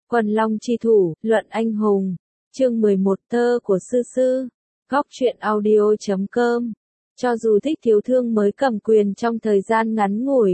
Quần Long chi thủ, luận anh hùng. Chương 11 Thơ của sư sư. Góc truyện audio.com. Cho dù Thích Thiếu Thương mới cầm quyền trong thời gian ngắn ngủi,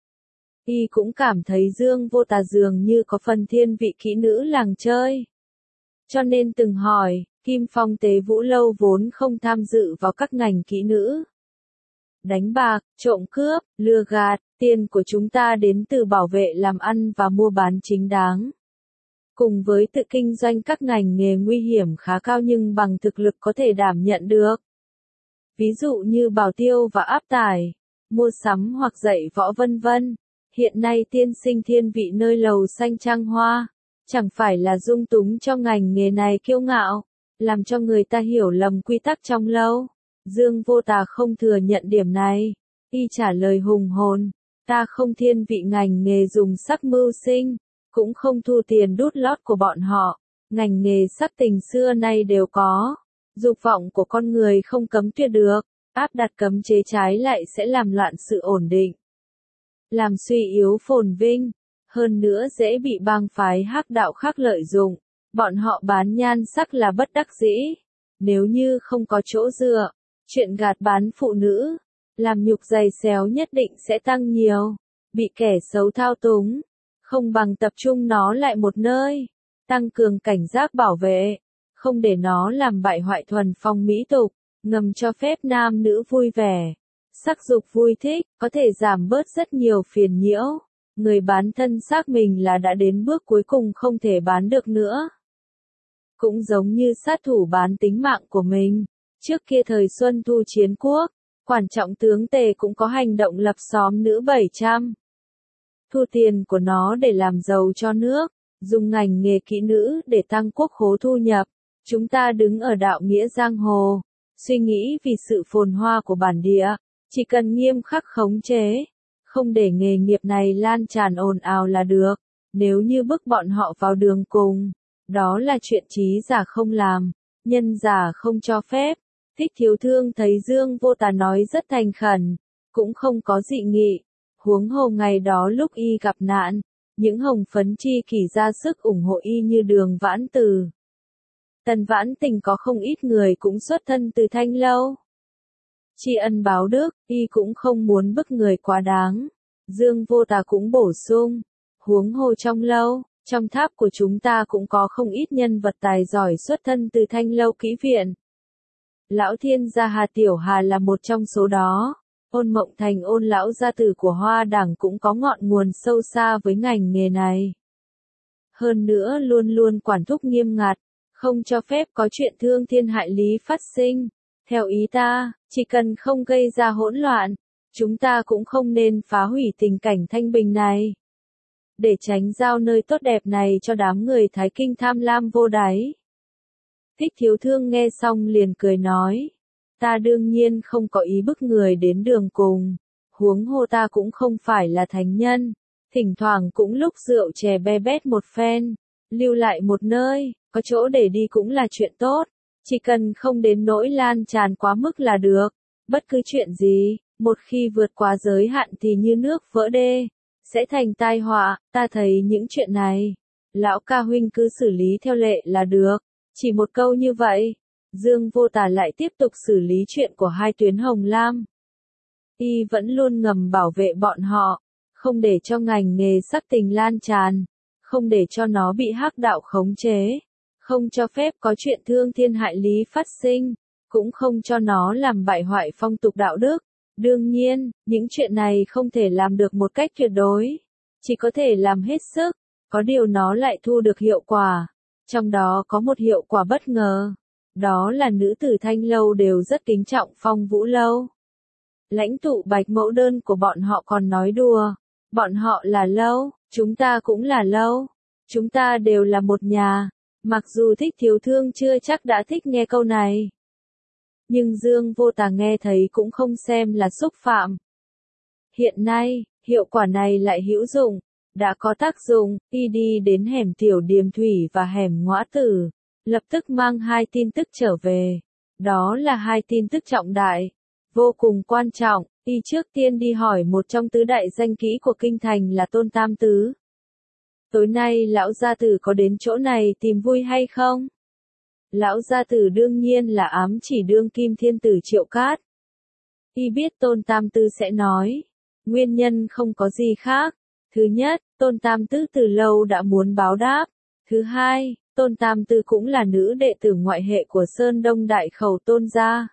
y cũng cảm thấy Dương Vô Tà dường như có phần thiên vị kỹ nữ làng chơi. Cho nên từng hỏi, Kim Phong Tế Vũ Lâu vốn không tham dự vào các ngành kỹ nữ. Đánh bạc, trộm cướp, lừa gạt, tiền của chúng ta đến từ bảo vệ làm ăn và mua bán chính đáng. Cùng với tự kinh doanh các ngành nghề nguy hiểm khá cao nhưng bằng thực lực có thể đảm nhận được. Ví dụ như bảo tiêu và áp tải, mua sắm hoặc dạy võ vân vân. Hiện nay tiên sinh thiên vị nơi lầu xanh trăng hoa, chẳng phải là dung túng cho ngành nghề này kiêu ngạo, làm cho người ta hiểu lầm quy tắc trong lâu. Dương Vô Tà không thừa nhận điểm này, y trả lời hùng hồn, ta không thiên vị ngành nghề dùng sắc mưu sinh, cũng không thu tiền đút lót của bọn họ, ngành nghề sắc tình xưa nay đều có, dục vọng của con người không cấm tuyệt được, áp đặt cấm chế trái lại sẽ làm loạn sự ổn định, làm suy yếu phồn vinh, hơn nữa dễ bị bang phái hắc đạo khác lợi dụng, bọn họ bán nhan sắc là bất đắc dĩ, nếu như không có chỗ dựa, chuyện gạt bán phụ nữ, làm nhục giày xéo nhất định sẽ tăng nhiều, bị kẻ xấu thao túng, không bằng tập trung nó lại một nơi, tăng cường cảnh giác bảo vệ, không để nó làm bại hoại thuần phong mỹ tục, ngầm cho phép nam nữ vui vẻ, sắc dục vui thích, có thể giảm bớt rất nhiều phiền nhiễu, người bán thân xác mình là đã đến bước cuối cùng không thể bán được nữa. Cũng giống như sát thủ bán tính mạng của mình. Trước kia thời Xuân Thu Chiến Quốc, quản trọng tướng Tề cũng có hành động lập xóm nữ 700. Thu tiền của nó để làm giàu cho nước, dùng ngành nghề kỹ nữ để tăng quốc khố thu nhập. Chúng ta đứng ở đạo nghĩa giang hồ, suy nghĩ vì sự phồn hoa của bản địa, chỉ cần nghiêm khắc khống chế, không để nghề nghiệp này lan tràn ồn ào là được. Nếu như bức bọn họ vào đường cùng, đó là chuyện trí giả không làm, nhân giả không cho phép. Thích Thiếu Thương thấy Dương Vô Tà nói rất thành khẩn, cũng không có dị nghị, huống hồ ngày đó lúc y gặp nạn, những hồng phấn chi kỷ ra sức ủng hộ y như Đường Vãn Từ. Tần Vãn Tình có không ít người cũng xuất thân từ Thanh Lâu. Tri ân báo đức, y cũng không muốn bức người quá đáng. Dương Vô Tà cũng bổ sung, huống hồ trong lâu, trong tháp của chúng ta cũng có không ít nhân vật tài giỏi xuất thân từ Thanh Lâu kỹ viện. Lão Thiên gia Hà Tiểu Hà là một trong số đó. Ôn Mộng Thành Ôn lão gia tử của Hoa Đảng cũng có ngọn nguồn sâu xa với ngành nghề này. Hơn nữa luôn luôn quản thúc nghiêm ngặt, không cho phép có chuyện thương thiên hại lý phát sinh. Theo ý ta, chỉ cần không gây ra hỗn loạn, chúng ta cũng không nên phá hủy tình cảnh thanh bình này. Để tránh giao nơi tốt đẹp này cho đám người Thái Kinh tham lam vô đáy. Thích Thiếu Thương nghe xong liền cười nói, ta đương nhiên không có ý bức người đến đường cùng, huống hồ ta cũng không phải là thánh nhân, thỉnh thoảng cũng lúc rượu chè be bét một phen, lưu lại một nơi, có chỗ để đi cũng là chuyện tốt, chỉ cần không đến nỗi lan tràn quá mức là được, bất cứ chuyện gì, một khi vượt quá giới hạn thì như nước vỡ đê, sẽ thành tai họa, ta thấy những chuyện này, lão ca huynh cứ xử lý theo lệ là được. Chỉ một câu như vậy, Dương Vô Tà lại tiếp tục xử lý chuyện của hai tuyến Hồng Lam. Y vẫn luôn ngầm bảo vệ bọn họ, không để cho ngành nghề sắc tình lan tràn, không để cho nó bị hắc đạo khống chế, không cho phép có chuyện thương thiên hại lý phát sinh, cũng không cho nó làm bại hoại phong tục đạo đức. Đương nhiên, những chuyện này không thể làm được một cách tuyệt đối, chỉ có thể làm hết sức, có điều nó lại thu được hiệu quả. Trong đó có một hiệu quả bất ngờ, đó là nữ tử Thanh Lâu đều rất kính trọng Phong Vũ Lâu. Lãnh tụ Bạch Mẫu Đơn của bọn họ còn nói đùa, bọn họ là lâu, chúng ta cũng là lâu, chúng ta đều là một nhà, mặc dù Thích Thiếu Thương chưa chắc đã thích nghe câu này. Nhưng Dương Vô Tà nghe thấy cũng không xem là xúc phạm. Hiện nay, hiệu quả này lại hữu dụng. Đã có tác dụng, y đi đến hẻm Tiểu Điềm Thủy và hẻm Ngõa Tử, lập tức mang hai tin tức trở về. Đó là hai tin tức trọng đại, vô cùng quan trọng, y trước tiên đi hỏi một trong tứ đại danh kỹ của kinh thành là Tôn Tam Tứ. tối nay lão gia tử có đến chỗ này tìm vui hay không? Lão gia tử đương nhiên là ám chỉ đương kim thiên tử Triệu Cát. Y biết Tôn Tam Tư sẽ nói, nguyên nhân không có gì khác. Thứ nhất, Tôn Tam Tư từ lâu đã muốn báo đáp. Thứ hai, Tôn Tam Tư cũng là nữ đệ tử ngoại hệ của Sơn Đông Đại Khẩu Tôn gia.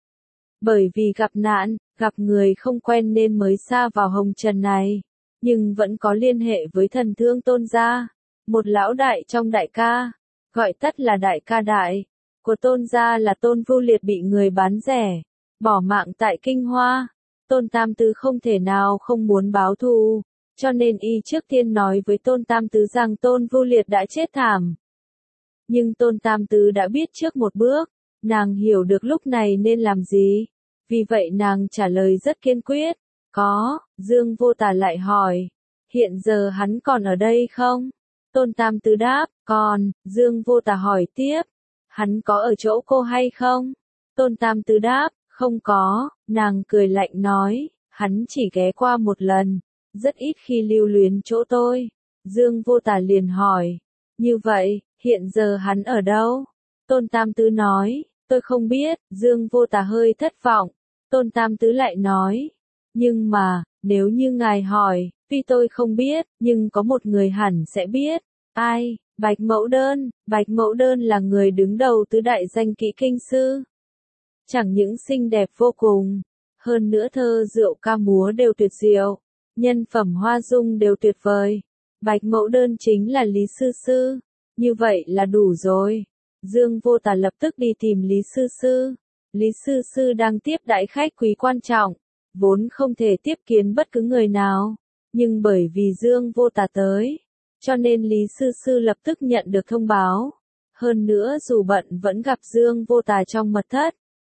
Bởi vì gặp nạn, gặp người không quen nên mới xa vào hồng trần này, nhưng vẫn có liên hệ với thần thương Tôn gia, một lão đại trong đại ca, gọi tắt là đại ca đại, của Tôn gia là Tôn Vu Liệt bị người bán rẻ, bỏ mạng tại Kinh Hoa. Tôn Tam Tư không thể nào không muốn báo thù, cho nên y trước tiên nói với Tôn Tam Tư rằng Tôn Vu Liệt đã chết thảm. Nhưng Tôn Tam Tư đã biết trước một bước, nàng hiểu được lúc này nên làm gì. Vì vậy nàng trả lời rất kiên quyết. Có, Dương Vô Tà lại hỏi. Hiện giờ hắn còn ở đây không? Tôn Tam Tư đáp, còn. Dương Vô Tà hỏi tiếp. Hắn có ở chỗ cô hay không? Tôn Tam Tư đáp, không có. Nàng cười lạnh nói, hắn chỉ ghé qua một lần, rất ít khi lưu luyến chỗ tôi. Dương Vô Tà liền hỏi, như vậy, hiện giờ hắn ở đâu? Tôn Tam Tư nói, tôi không biết. Dương Vô Tà hơi thất vọng. Tôn Tam Tứ lại nói, nhưng mà, nếu như ngài hỏi, tuy tôi không biết, nhưng có một người hẳn sẽ biết. Ai? Bạch Mẫu Đơn. Bạch Mẫu Đơn là người đứng đầu tứ đại danh kỹ kinh sư. Chẳng những xinh đẹp vô cùng, hơn nữa thơ rượu ca múa đều tuyệt diệu, nhân phẩm hoa dung đều tuyệt vời. Bạch Mẫu Đơn chính là Lý Sư Sư. Như vậy là đủ rồi. Dương Vô Tà lập tức đi tìm Lý Sư Sư. Lý Sư Sư đang tiếp đãi khách quý quan trọng, vốn không thể tiếp kiến bất cứ người nào, nhưng bởi vì Dương Vô Tà tới, cho nên Lý Sư Sư lập tức nhận được thông báo. Hơn nữa dù bận vẫn gặp Dương Vô Tà trong mật thất.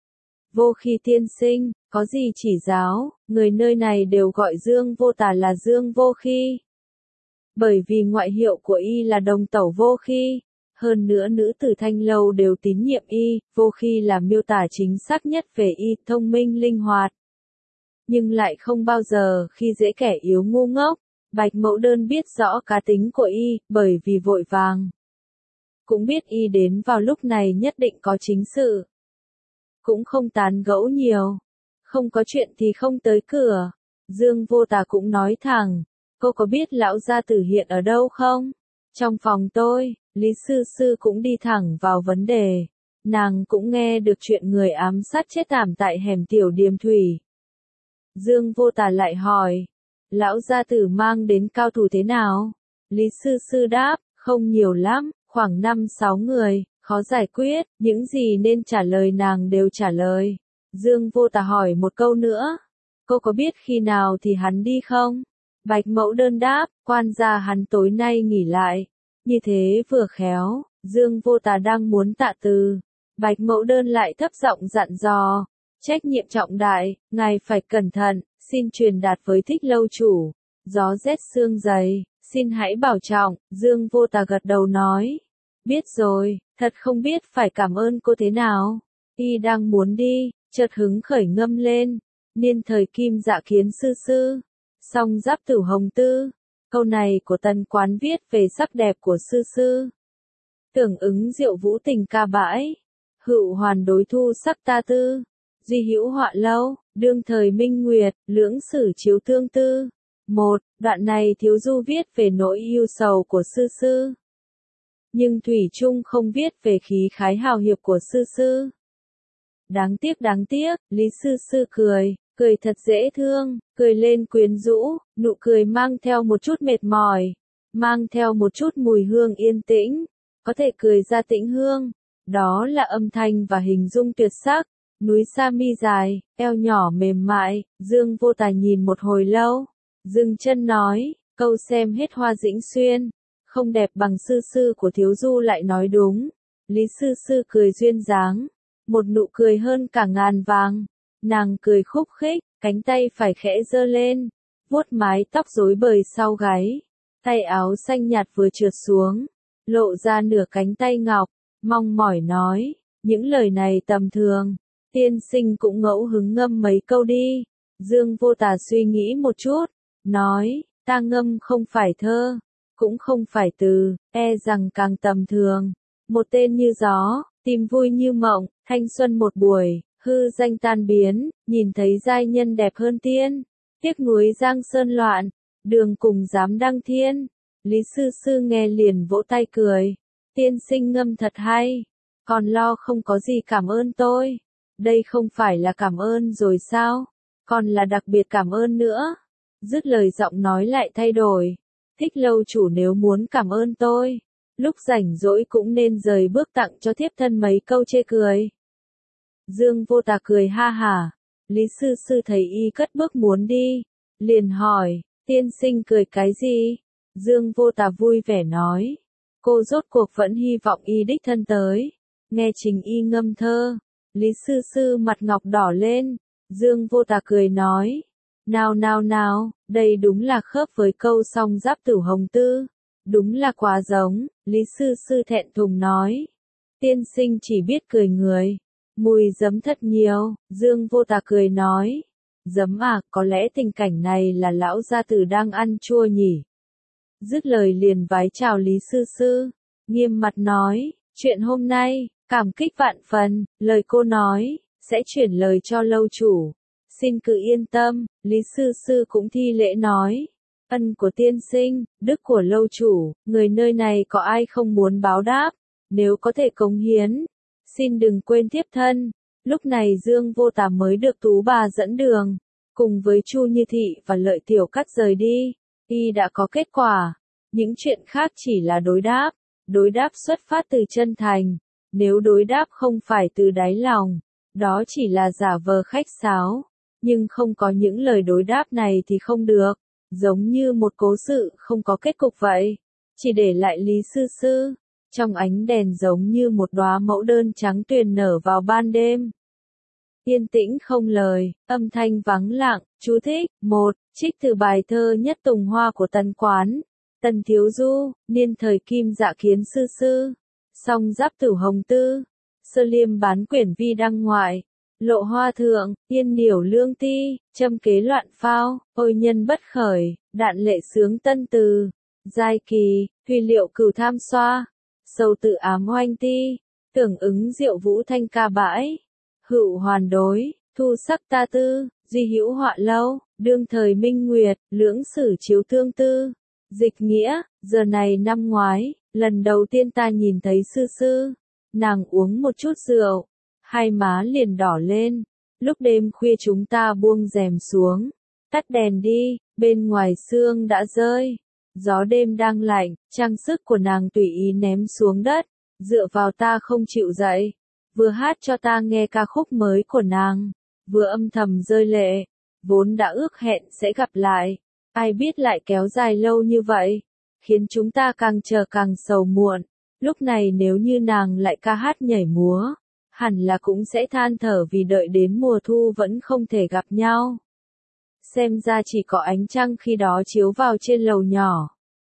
Vô Khi tiên sinh, có gì chỉ giáo? Người nơi này đều gọi Dương Vô Tà là Dương Vô Khi. Bởi vì ngoại hiệu của y là Đồng Tẩu Vô Khi. Hơn nữa nữ tử Thanh Lâu đều tín nhiệm y, Vô Khi là miêu tả chính xác nhất về y, thông minh linh hoạt. Nhưng lại không bao giờ khi dễ kẻ yếu ngu ngốc. Bạch Mẫu Đơn biết rõ cá tính của y, bởi vì vội vàng. Cũng biết y đến vào lúc này nhất định có chính sự. Cũng không tán gẫu nhiều. Không có chuyện thì không tới cửa. Dương Vô Tà cũng nói thẳng, cô có biết lão gia tử hiện ở đâu không? Trong phòng tôi. Lý Sư Sư cũng đi thẳng vào vấn đề. Nàng cũng nghe được chuyện người ám sát chết thảm tại hẻm Tiểu Điềm Thủy. Dương Vô Tà lại hỏi, lão gia tử mang đến cao thủ thế nào? Lý Sư Sư đáp, không nhiều lắm, khoảng 5-6 người, khó giải quyết, những gì nên trả lời nàng đều trả lời. Dương Vô Tà hỏi một câu nữa, cô có biết khi nào thì hắn đi không? Bạch Mẫu Đơn đáp, quan gia hắn tối nay nghỉ lại. Như thế vừa khéo, Dương Vô Tà đang muốn tạ từ. Bạch Mẫu Đơn lại thấp giọng dặn dò, trách nhiệm trọng đại, ngài phải cẩn thận, xin truyền đạt với Thích Lâu chủ. Gió rét sương dày, xin hãy bảo trọng. Dương Vô Tà gật đầu nói, biết rồi, thật không biết phải cảm ơn cô thế nào. Y đang muốn đi, chợt hứng khởi ngâm lên, niên thời Kim Dạ Kiến Sư Sư, song giáp Tử Hồng Tư. Câu này của Tần Quán viết về sắc đẹp của Sư Sư. Tưởng ứng diệu vũ tình ca bãi, hữu hoàn đối thu sắc ta tư, duy hữu họa lâu, đương thời minh nguyệt, lưỡng sử chiếu thương tư. Một, đoạn này Thiếu Du viết về nỗi yêu sầu của Sư Sư. Nhưng Thủy Trung không viết về khí khái hào hiệp của Sư Sư. Đáng tiếc, Lý Sư Sư cười thật dễ thương, cười lên quyến rũ, nụ cười mang theo một chút mệt mỏi, mang theo một chút mùi hương yên tĩnh, có thể cười ra tĩnh hương, đó là âm thanh và hình dung tuyệt sắc, núi sa mi dài, eo nhỏ mềm mại. Dương Vô Tà nhìn một hồi lâu, dừng chân nói, câu xem hết Hoa Dĩnh Xuyên, không đẹp bằng Sư Sư của Thiếu Du lại nói đúng. Lý Sư Sư cười duyên dáng, một nụ cười hơn cả ngàn vàng. Nàng cười khúc khích, cánh tay phải khẽ giơ lên, vuốt mái tóc rối bời sau gáy, tay áo xanh nhạt vừa trượt xuống, lộ ra nửa cánh tay ngọc, mong mỏi nói, những lời này tầm thường, tiên sinh cũng ngẫu hứng ngâm mấy câu đi. Dương Vô Tà suy nghĩ một chút, nói, ta ngâm không phải thơ, cũng không phải từ, e rằng càng tầm thường. Một tên như gió, tìm vui như mộng, thanh xuân một buổi, hư danh tan biến, nhìn thấy giai nhân đẹp hơn tiên. Tiếc nuối giang sơn loạn, đường cùng dám đăng thiên. Lý Sư Sư nghe liền vỗ tay cười. Tiên sinh ngâm thật hay, còn lo không có gì cảm ơn tôi. Đây không phải là cảm ơn rồi sao? Còn là đặc biệt cảm ơn nữa. Dứt lời giọng nói lại thay đổi. Thích lâu chủ nếu muốn cảm ơn tôi, lúc rảnh rỗi cũng nên rời bước tặng cho thiếp thân mấy câu chê cười. Dương Vô Tà cười ha hả. Lý Sư Sư thấy y cất bước muốn đi, liền hỏi, tiên sinh cười cái gì? Dương Vô Tà vui vẻ nói, cô rốt cuộc vẫn hy vọng y đích thân tới, nghe Trình y ngâm thơ. Lý Sư Sư mặt ngọc đỏ lên. Dương Vô Tà cười nói, nào, đây đúng là khớp với câu song giáp tử hồng tư. Đúng là quá giống. Lý Sư Sư thẹn thùng nói, tiên sinh chỉ biết cười người, mùi giấm thật nhiều. Dương Vô Tà cười nói, giấm à, có lẽ tình cảnh này là lão gia tử đang ăn chua nhỉ. Dứt lời liền vái chào Lý Sư Sư, nghiêm mặt nói, chuyện hôm nay, cảm kích vạn phần, lời cô nói, sẽ chuyển lời cho lâu chủ. Xin cứ yên tâm. Lý Sư Sư cũng thi lễ nói, ân của tiên sinh, đức của lâu chủ, người nơi này có ai không muốn báo đáp, nếu có thể cống hiến, xin đừng quên tiếp thân. Lúc này Dương Vô Tà mới được Tú bà dẫn đường, cùng với Chu Như Thị và Lợi Tiểu Cắt rời đi. Y đã có kết quả, những chuyện khác chỉ là đối đáp xuất phát từ chân thành, nếu đối đáp không phải từ đáy lòng, đó chỉ là giả vờ khách sáo, nhưng không có những lời đối đáp này thì không được, giống như một cố sự không có kết cục vậy, chỉ để lại Lý Sư Sư, trong ánh đèn giống như một đóa mẫu đơn trắng tuyền nở vào ban đêm. Yên tĩnh không lời, âm thanh vắng lặng. Chú thích, 1. Trích từ bài thơ Nhất Tùng Hoa của Tần Quán. Tần Thiếu Du, niên thời Kim Dạ Kiến Sư Sư. Song giáp tử hồng tư. Sơ liêm bán quyển vi đăng ngoại. Lộ hoa thượng, yên điểu lương ti, châm kế loạn phao, ôi nhân bất khởi, đạn lệ sướng tân từ. Giai kỳ, huy liệu cửu tham xoa. Sầu tự ám oanh ti, tưởng ứng diệu vũ thanh ca bãi. Hữu hoàn đối, thu sắc ta tư, duy hữu họa lâu, đương thời minh nguyệt, lưỡng sử chiếu tương tư. Dịch nghĩa, giờ này năm ngoái, lần đầu tiên ta nhìn thấy Sư Sư, nàng uống một chút rượu, hai má liền đỏ lên. Lúc đêm khuya chúng ta buông rèm xuống, tắt đèn đi, bên ngoài sương đã rơi, gió đêm đang lạnh, trang sức của nàng tùy ý ném xuống đất, dựa vào ta không chịu dậy. Vừa hát cho ta nghe ca khúc mới của nàng, vừa âm thầm rơi lệ, vốn đã ước hẹn sẽ gặp lại, ai biết lại kéo dài lâu như vậy, khiến chúng ta càng chờ càng sầu muộn. Lúc này nếu như nàng lại ca hát nhảy múa, hẳn là cũng sẽ than thở vì đợi đến mùa thu vẫn không thể gặp nhau. Xem ra chỉ có ánh trăng khi đó chiếu vào trên lầu nhỏ.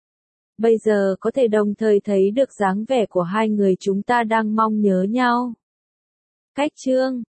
Bây giờ có thể đồng thời thấy được dáng vẻ của hai người chúng ta đang mong nhớ nhau. Cách chương